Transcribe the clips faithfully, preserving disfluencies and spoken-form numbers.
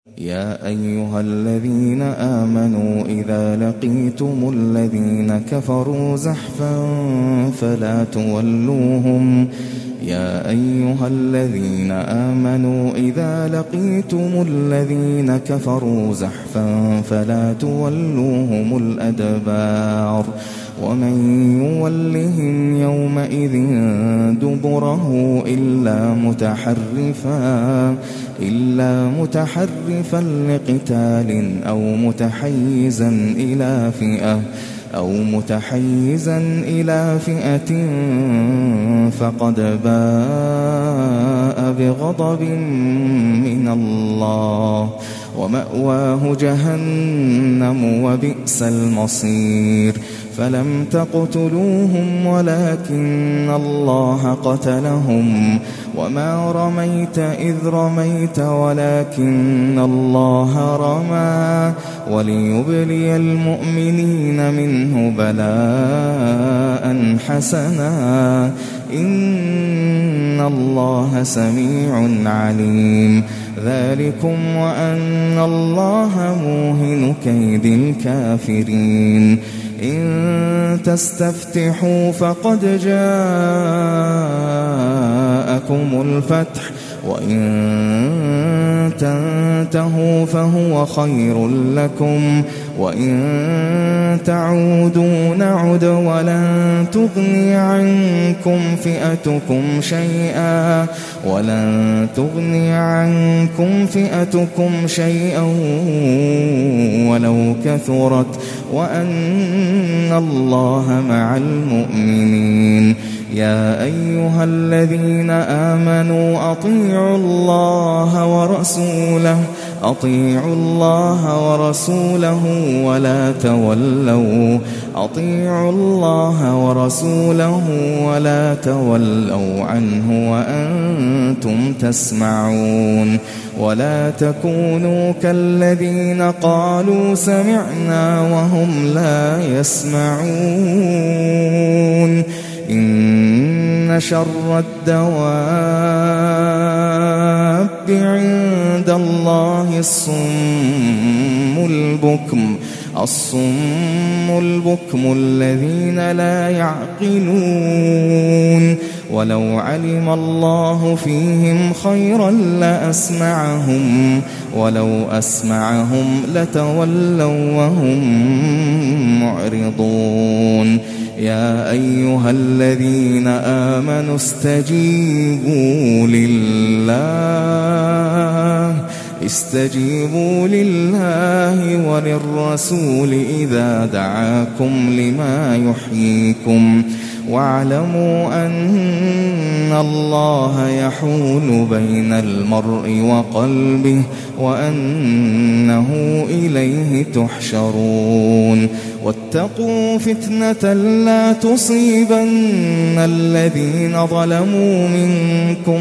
يا أيها الذين آمنوا إذا لقيتم الذين كفروا زحفا فلا تولوهم يا أيها الذين آمنوا إذا لقيتم الذين كفروا زحفا فلا تولوهم الأدبار ومن يولهم يومئذ دبره إلا متحرفا إلا متحرفا لقتال أو متحيزا إلى فئة أو متحيزا إلى فئة فقد باء بغضب من الله ومأواه جهنم وبئس المصير فلم تقتلوهم ولكن الله قتلهم وما رميت إذ رميت ولكن الله رمى وليبلي المؤمنين منه بلاء حسنا إن الله سميع عليم ذلكم وأن الله موهن كيد الكافرين إن تستفتحوا فقد جاءكم الفتح وإن تنتهوا فهو خير لكم وإن تعودوا نعد ولن تغني عنكم فئتكم شيئا ولن تغني عنكم فئتكم شيئا ولو كثرت وأن الله مع المؤمنين يا أيها الذين آمنوا أطيعوا الله ورسوله أطيعوا الله ورسوله ولا تولوا أطيعوا الله ورسوله ولا تولوا عنه وأنتم تسمعون ولا تكونوا كالذين قالوا سمعنا وهم لا يسمعون إن شر الدواب عند الله الصم البكم الصم البكم الذين لا يعقلون ولو علم الله فيهم خيرا لأسمعهم ولو أسمعهم لتولوا وهم معرضون يا أيها الذين آمنوا استجيبوا لله استجيبوا لله وللرسول إذا دعاكم لما يحييكم واعلموا أن الله يحول بين المرء وقلبه وأنه إليه تحشرون واتقوا فتنة لا تصيبن الذين ظلموا منكم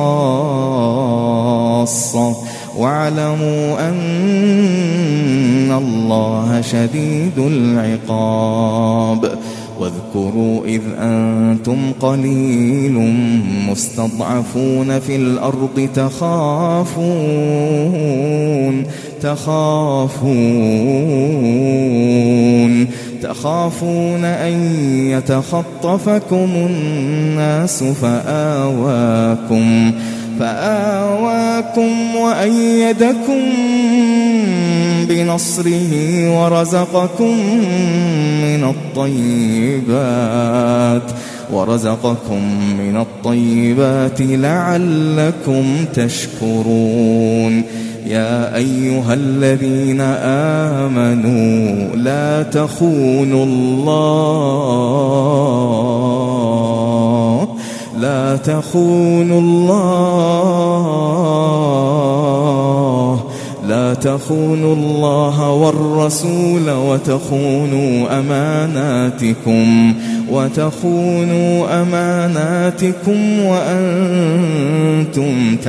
خاصة واعلموا أن الله شديد العقاب واذكروا إذ أنتم قليل مستضعفون في الأرض تخافون تخافون تخافون أن يتخطفكم الناس فآواكم فآواكم وأيدكم بنصره ورزقكم من الطيبات ورزقكم من الطيبات لعلكم تشكرون يا أيها الذين آمنوا لا تخونوا الله لا تخونوا الله لا تخونوا الله والرسول وتخونوا أماناتكم وتخونوا أماناتكم وأنتم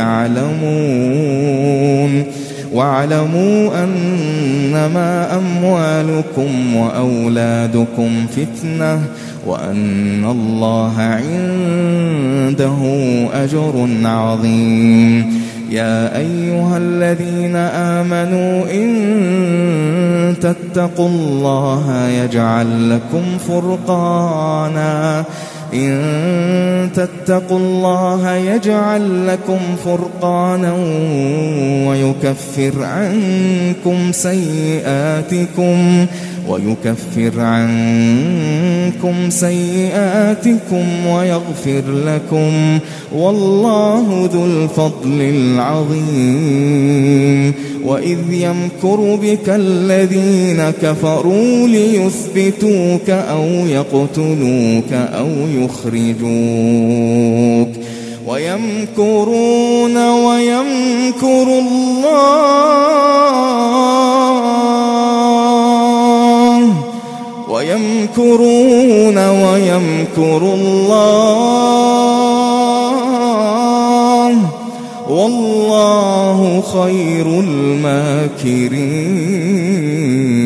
تعلمون واعلموا أنما أموالكم وأولادكم فتنة وأن الله عنده أجر عظيم يا أيها الذين آمنوا إن تتقوا الله يجعل لكم فرقانا إن تتقوا الله يجعل لكم فرقانا ويكفر عنكم سيئاتكم ويكفر عنكم سيئاتكم ويغفر لكم والله ذو الفضل العظيم. وإذ يمكر بك الذين كفروا ليثبتوك أو يقتلوك أو يخرجوك ويمكرون ويمكر الله ويمكرون ويمكر الله والله خير الماكرين.